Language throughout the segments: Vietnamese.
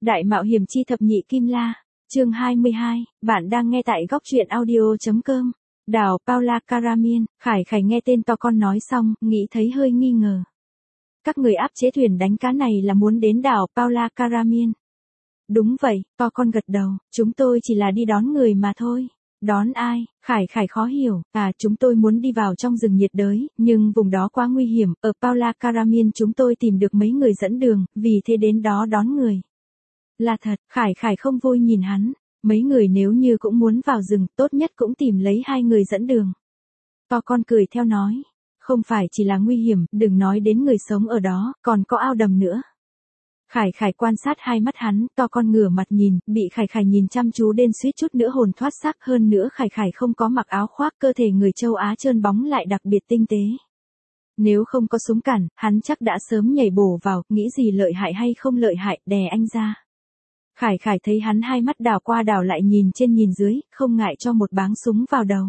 Đại mạo hiểm chi thập nhị kim la, chương 22, bạn đang nghe tại góc truyện audio.com. Đảo Paula Caramian, Khải Khải nghe tên to con nói xong, nghĩ thấy hơi nghi ngờ. Các người áp chế thuyền đánh cá này là muốn đến đảo Paula Caramian. Đúng vậy, to con gật đầu, chúng tôi chỉ là đi đón người mà thôi. Đón ai? Khải Khải khó hiểu, chúng tôi muốn đi vào trong rừng nhiệt đới, nhưng vùng đó quá nguy hiểm, ở Paula Caramian chúng tôi tìm được mấy người dẫn đường, vì thế đến đó đón người. Là thật, Khải Khải không vui nhìn hắn, mấy người nếu như cũng muốn vào rừng, tốt nhất cũng tìm lấy hai người dẫn đường. To con cười theo nói, không phải chỉ là nguy hiểm, đừng nói đến người sống ở đó, còn có ao đầm nữa. Khải Khải quan sát hai mắt hắn, to con ngửa mặt nhìn, bị Khải Khải nhìn chăm chú đến suýt chút nữa hồn thoát xác, hơn nữa Khải Khải không có mặc áo khoác, cơ thể người châu Á trơn bóng lại đặc biệt tinh tế. Nếu không có súng cản, hắn chắc đã sớm nhảy bổ vào, nghĩ gì lợi hại hay không lợi hại, đè anh ra. Khải Khải thấy hắn hai mắt đảo qua đảo lại nhìn trên nhìn dưới, không ngại cho một báng súng vào đầu.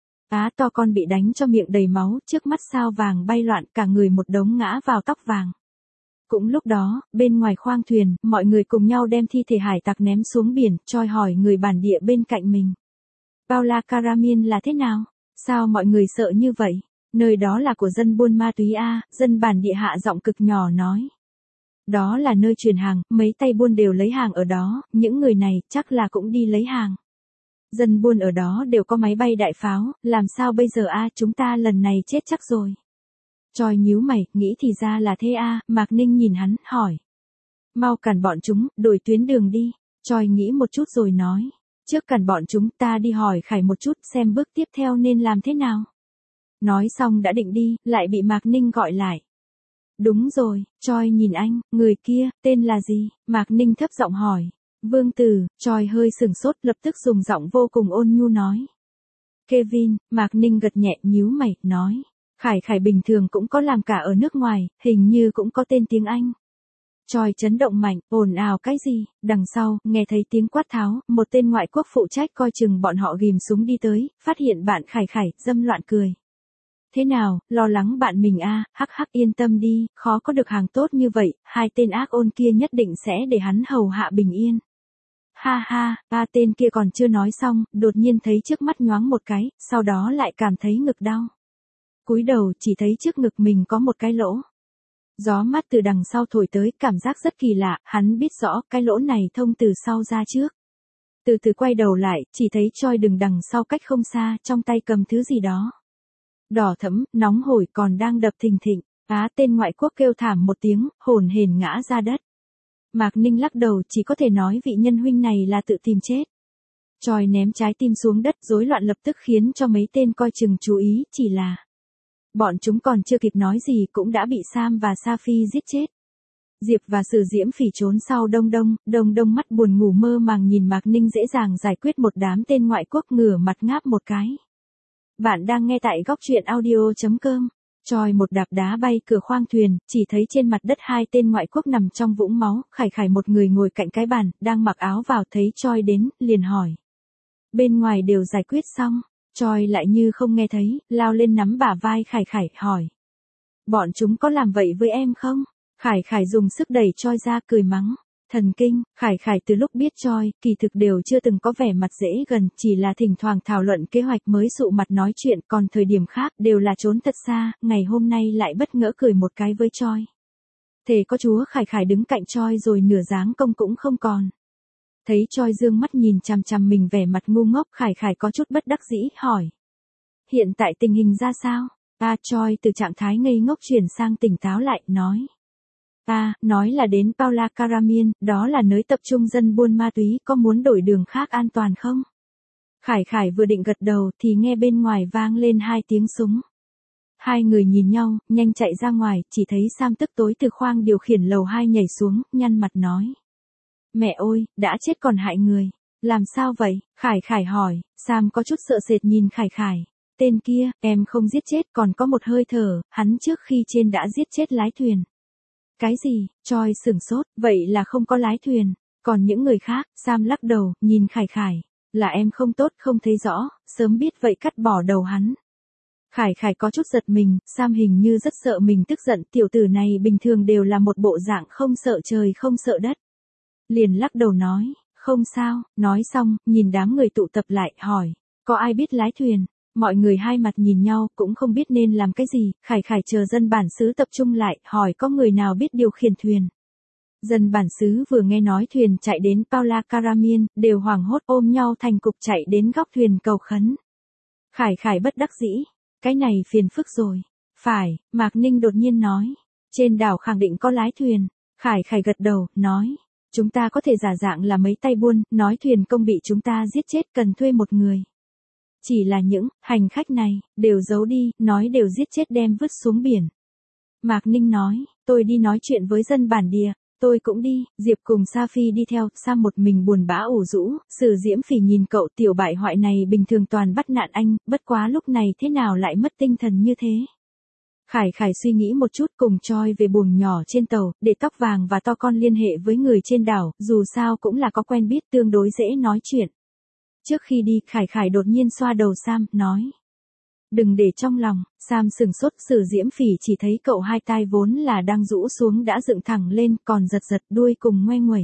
To con bị đánh cho miệng đầy máu, trước mắt sao vàng bay loạn, cả người một đống ngã vào tóc vàng. Cũng lúc đó, bên ngoài khoang thuyền, mọi người cùng nhau đem thi thể hải tặc ném xuống biển, choi hỏi người bản địa bên cạnh mình. Paula Caramian là thế nào? Sao mọi người sợ như vậy? Nơi đó là của dân buôn ma túy dân bản địa hạ giọng cực nhỏ nói. Đó là nơi chuyển hàng, mấy tay buôn đều lấy hàng ở đó, những người này chắc là cũng đi lấy hàng. Dân buôn ở đó đều có máy bay đại pháo, làm sao bây giờ chúng ta lần này chết chắc rồi. Choi nhíu mày, nghĩ thì ra là thế Mạc Ninh nhìn hắn, hỏi. Mau cản bọn chúng, đổi tuyến đường đi. Choi nghĩ một chút rồi nói. Trước cản bọn chúng ta đi hỏi Khải một chút xem bước tiếp theo nên làm thế nào. Nói xong đã định đi, lại bị Mạc Ninh gọi lại. Đúng rồi, Choi nhìn anh, người kia, tên là gì? Mạc Ninh thấp giọng hỏi. Vương Tử, Choi hơi sừng sốt lập tức dùng giọng vô cùng ôn nhu nói. Kevin, Mạc Ninh gật nhẹ nhíu mày, nói. Khải Khải bình thường cũng có làm cả ở nước ngoài, hình như cũng có tên tiếng Anh. Choi chấn động mạnh, ồn ào cái gì, đằng sau, nghe thấy tiếng quát tháo, một tên ngoại quốc phụ trách coi chừng bọn họ ghim súng đi tới, phát hiện bạn Khải Khải, dâm loạn cười. Thế nào, lo lắng bạn mình hắc hắc yên tâm đi, khó có được hàng tốt như vậy, hai tên ác ôn kia nhất định sẽ để hắn hầu hạ bình yên. Ha ha, tên kia còn chưa nói xong, đột nhiên thấy trước mắt nhoáng một cái, sau đó lại cảm thấy ngực đau. Cúi đầu chỉ thấy trước ngực mình có một cái lỗ. Gió mát từ đằng sau thổi tới, cảm giác rất kỳ lạ, hắn biết rõ cái lỗ này thông từ sau ra trước. Từ từ quay đầu lại, chỉ thấy Choi đứng đằng sau cách không xa, trong tay cầm thứ gì đó. Đỏ thẫm, nóng hổi còn đang đập thình thịch. Tên ngoại quốc kêu thảm một tiếng, hổn hển ngã ra đất. Mạc Ninh lắc đầu, chỉ có thể nói vị nhân huynh này là tự tìm chết. Choi ném trái tim xuống đất, rối loạn lập tức khiến cho mấy tên coi chừng chú ý, chỉ là bọn chúng còn chưa kịp nói gì cũng đã bị Sam và Safi giết chết. Diệp và Sử Diễm Phỉ trốn sau Đông Đông mắt buồn ngủ mơ màng nhìn Mạc Ninh dễ dàng giải quyết một đám tên ngoại quốc, ngửa mặt ngáp một cái. Bạn đang nghe tại góc truyện audio.com. Choi một đạp đá bay cửa khoang thuyền, chỉ thấy trên mặt đất hai tên ngoại quốc nằm trong vũng máu, Khải Khải một người ngồi cạnh cái bàn, đang mặc áo vào, thấy Choi đến, liền hỏi. Bên ngoài đều giải quyết xong. Choi lại như không nghe thấy, lao lên nắm bả vai Khải Khải, hỏi. Bọn chúng có làm vậy với em không? Khải Khải dùng sức đẩy Choi ra, cười mắng. Thần kinh, Khải Khải từ lúc biết Choi, kỳ thực đều chưa từng có vẻ mặt dễ gần, chỉ là thỉnh thoảng thảo luận kế hoạch mới sụ mặt nói chuyện, còn thời điểm khác đều là trốn thật xa, ngày hôm nay lại bất ngỡ cười một cái với Choi. Thề có chúa Khải Khải đứng cạnh Choi rồi nửa dáng công cũng không còn. Thấy Choi dương mắt nhìn chằm chằm mình vẻ mặt ngu ngốc, Khải Khải có chút bất đắc dĩ, hỏi. Hiện tại tình hình ra sao? Choi từ trạng thái ngây ngốc chuyển sang tỉnh táo lại, nói. Nói là đến Paula Caramian, đó là nơi tập trung dân buôn ma túy, có muốn đổi đường khác an toàn không? Khải Khải vừa định gật đầu thì nghe bên ngoài vang lên hai tiếng súng. Hai người nhìn nhau, nhanh chạy ra ngoài, chỉ thấy Sam tức tối từ khoang điều khiển lầu 2 nhảy xuống, nhăn mặt nói. Mẹ ơi, đã chết còn hại người. Làm sao vậy? Khải Khải hỏi. Sam có chút sợ sệt nhìn Khải Khải. Tên kia, em không giết chết, còn có một hơi thở, hắn trước khi trên đã giết chết lái thuyền. Cái gì? Choi sửng sốt, vậy là không có lái thuyền. Còn những người khác, Sam lắc đầu, nhìn Khải Khải. Là em không tốt, không thấy rõ, sớm biết vậy cắt bỏ đầu hắn. Khải Khải có chút giật mình, Sam hình như rất sợ mình tức giận, tiểu tử này bình thường đều là một bộ dạng không sợ trời không sợ đất. liền lắc đầu nói, không sao, nói xong, nhìn đám người tụ tập lại, hỏi, có ai biết lái thuyền? Mọi người hai mặt nhìn nhau, cũng không biết nên làm cái gì, Khải Khải chờ dân bản xứ tập trung lại, hỏi có người nào biết điều khiển thuyền. Dân bản xứ vừa nghe nói thuyền chạy đến Paula Karamin, đều hoảng hốt ôm nhau thành cục chạy đến góc thuyền cầu khấn. Khải Khải bất đắc dĩ, cái này phiền phức rồi. Phải, Mạc Ninh đột nhiên nói, trên đảo khẳng định có lái thuyền. Khải Khải gật đầu, nói, chúng ta có thể giả dạng là mấy tay buôn, nói thuyền công bị chúng ta giết chết cần thuê một người. Chỉ là những hành khách này, đều giấu đi, nói đều giết chết đem vứt xuống biển. Mạc Ninh nói, tôi đi nói chuyện với dân bản địa, tôi cũng đi, Diệp cùng Sa Phi đi theo, Sam một mình buồn bã ủ rũ, Sử Diễm Phỉ nhìn cậu tiểu bại hoại này bình thường toàn bắt nạn anh, bất quá lúc này thế nào lại mất tinh thần như thế. Khải Khải suy nghĩ một chút cùng Choi về buồng nhỏ trên tàu, để Tóc Vàng và To Con liên hệ với người trên đảo, dù sao cũng là có quen biết tương đối dễ nói chuyện. Trước khi đi, Khải Khải đột nhiên xoa đầu Sam, nói. Đừng để trong lòng, Sam sừng sốt, Sử Diễm Phỉ chỉ thấy cậu hai tai vốn là đang rũ xuống đã dựng thẳng lên, còn giật giật đuôi cùng ngoe nguẩy.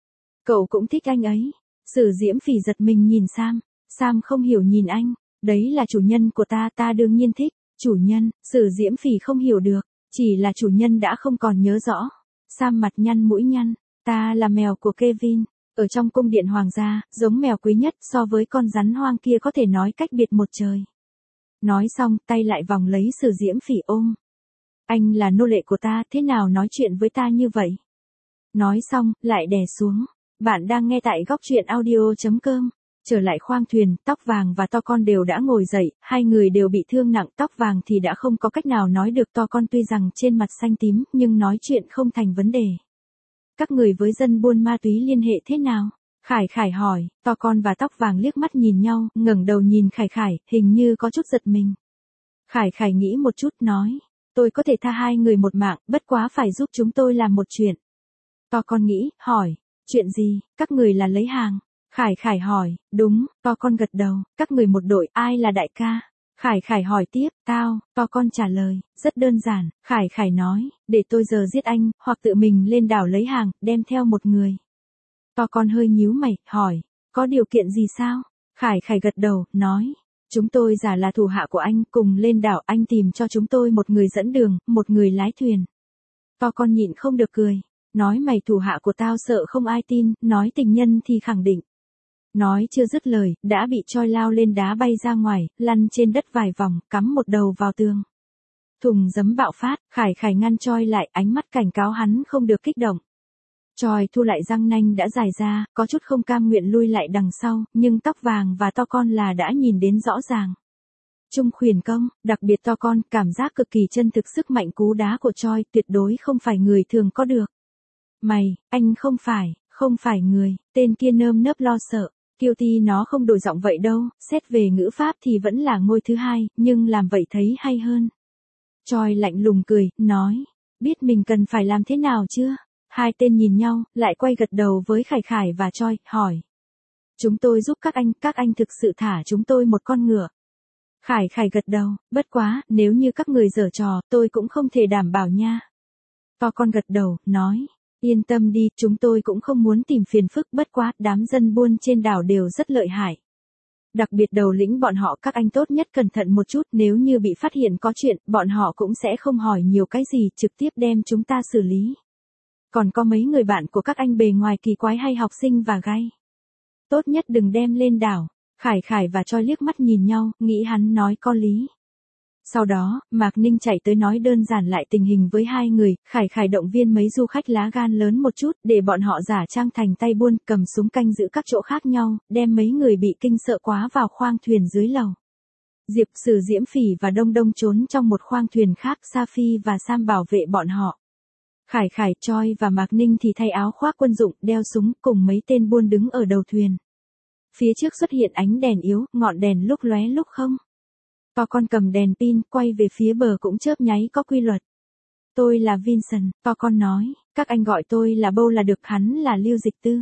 Cậu cũng thích anh ấy. Sử Diễm Phỉ giật mình nhìn Sam không hiểu nhìn anh, đấy là chủ nhân của ta đương nhiên thích. Chủ nhân, Sử Diễm Phỉ không hiểu được, chỉ là chủ nhân đã không còn nhớ rõ. Sam mặt nhăn mũi nhăn, ta là mèo của Kevin, ở trong cung điện hoàng gia, giống mèo quý nhất so với con rắn hoang kia có thể nói cách biệt một trời. Nói xong, tay lại vòng lấy Sử Diễm Phỉ ôm. Anh là nô lệ của ta, thế nào nói chuyện với ta như vậy? Nói xong, lại đè xuống. Bạn đang nghe tại góc truyện audio.com. Trở lại khoang thuyền, Tóc Vàng và To Con đều đã ngồi dậy, hai người đều bị thương nặng, Tóc Vàng thì đã không có cách nào nói được, To Con tuy rằng trên mặt xanh tím, nhưng nói chuyện không thành vấn đề. Các người với dân buôn ma túy liên hệ thế nào? Khải Khải hỏi, To Con và Tóc Vàng liếc mắt nhìn nhau, ngẩng đầu nhìn Khải Khải, hình như có chút giật mình. Khải Khải nghĩ một chút, nói, tôi có thể tha hai người một mạng, bất quá phải giúp chúng tôi làm một chuyện. To Con nghĩ, hỏi, chuyện gì, các người là lấy hàng? Khải Khải hỏi, đúng, To Con gật đầu, các người một đội, ai là đại ca? Khải Khải hỏi tiếp, tao, To Con trả lời, rất đơn giản, Khải Khải nói, để tôi giờ giết anh, hoặc tự mình lên đảo lấy hàng, đem theo một người. To Con hơi nhíu mày, hỏi, có điều kiện gì sao? Khải Khải gật đầu, nói, chúng tôi giả là thủ hạ của anh, cùng lên đảo, anh tìm cho chúng tôi một người dẫn đường, một người lái thuyền. To Con nhịn không được cười, nói mày thủ hạ của tao sợ không ai tin, nói tình nhân thì khẳng định. Nói chưa dứt lời, đã bị Choi lao lên đá bay ra ngoài, lăn trên đất vài vòng, cắm một đầu vào tường. Thùng giấm bạo phát, Khải Khải ngăn Choi lại, ánh mắt cảnh cáo hắn không được kích động. Choi thu lại răng nanh đã dài ra, có chút không cam nguyện lui lại đằng sau, nhưng Tóc Vàng và To Con là đã nhìn đến rõ ràng. Trung khuyển công, đặc biệt To Con, cảm giác cực kỳ chân thực, sức mạnh cú đá của Choi tuyệt đối không phải người thường có được. Mày, anh không phải người, tên kia nơm nớp lo sợ. Kiêu Ti nó không đổi giọng vậy đâu, xét về ngữ pháp thì vẫn là ngôi thứ hai, nhưng làm vậy thấy hay hơn. Choi lạnh lùng cười, nói, biết mình cần phải làm thế nào chưa? Hai tên nhìn nhau, lại quay gật đầu với Khải Khải và Choi, hỏi. Chúng tôi giúp các anh thực sự thả chúng tôi một con ngựa. Khải Khải gật đầu, bất quá, nếu như các người giở trò, tôi cũng không thể đảm bảo nha. To Con gật đầu, nói. Yên tâm đi, chúng tôi cũng không muốn tìm phiền phức, bất quá, đám dân buôn trên đảo đều rất lợi hại. Đặc biệt đầu lĩnh bọn họ, các anh tốt nhất cẩn thận một chút, nếu như bị phát hiện có chuyện, bọn họ cũng sẽ không hỏi nhiều cái gì, trực tiếp đem chúng ta xử lý. Còn có mấy người bạn của các anh bề ngoài kỳ quái hay học sinh và gay. Tốt nhất đừng đem lên đảo. Khải Khải và Choi liếc mắt nhìn nhau, nghĩ hắn nói có lý. Sau đó, Mạc Ninh chạy tới nói đơn giản lại tình hình với hai người, Khải Khải động viên mấy du khách lá gan lớn một chút, để bọn họ giả trang thành tay buôn, cầm súng canh giữ các chỗ khác nhau, đem mấy người bị kinh sợ quá vào khoang thuyền dưới lầu. Diệp, Sử Diễm Phỉ và Đông Đông trốn trong một khoang thuyền khác, Sa Phi và Sam bảo vệ bọn họ. Khải Khải, Choi và Mạc Ninh thì thay áo khoác quân dụng, đeo súng, cùng mấy tên buôn đứng ở đầu thuyền. Phía trước xuất hiện ánh đèn yếu, ngọn đèn lúc lóe lúc không. To Con cầm đèn pin, quay về phía bờ cũng chớp nháy có quy luật. Tôi là Vincent, To Con nói, các anh gọi tôi là Bâu là được, hắn là Lưu Dịch Tư.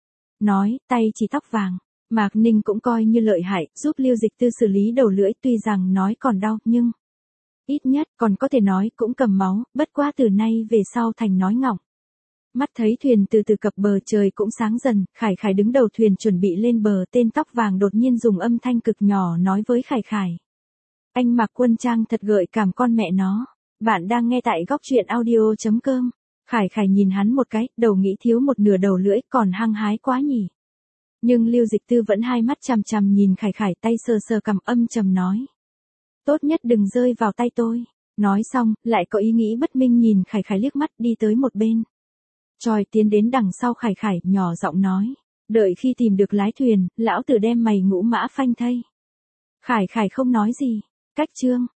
Nói, tay chỉ Tóc Vàng. Mạc Ninh cũng coi như lợi hại, giúp Lưu Dịch Tư xử lý đầu lưỡi, tuy rằng nói còn đau, nhưng ít nhất còn có thể nói, cũng cầm máu, bất quá từ nay về sau thành nói ngọng. Mắt thấy thuyền từ từ cập bờ, trời cũng sáng dần, Khải Khải đứng đầu thuyền chuẩn bị lên bờ, tên tóc vàng đột nhiên dùng âm thanh cực nhỏ nói với Khải Khải. Anh mặc quân trang thật gợi cảm con mẹ nó. Bạn đang nghe tại góc truyện audio.com. Khải Khải nhìn hắn một cái, đầu nghĩ thiếu một nửa đầu lưỡi, còn hăng hái quá nhỉ. Nhưng Lưu Dịch Tư vẫn hai mắt chằm chằm nhìn Khải Khải, tay sờ sờ cằm âm trầm nói. Tốt nhất đừng rơi vào tay tôi. Nói xong, lại có ý nghĩ bất minh nhìn Khải Khải liếc mắt đi tới một bên. Tròi tiến đến đằng sau Khải Khải, nhỏ giọng nói. Đợi khi tìm được lái thuyền, lão tử đem mày ngũ mã phanh thây. Khải Khải không nói gì. Cách chương.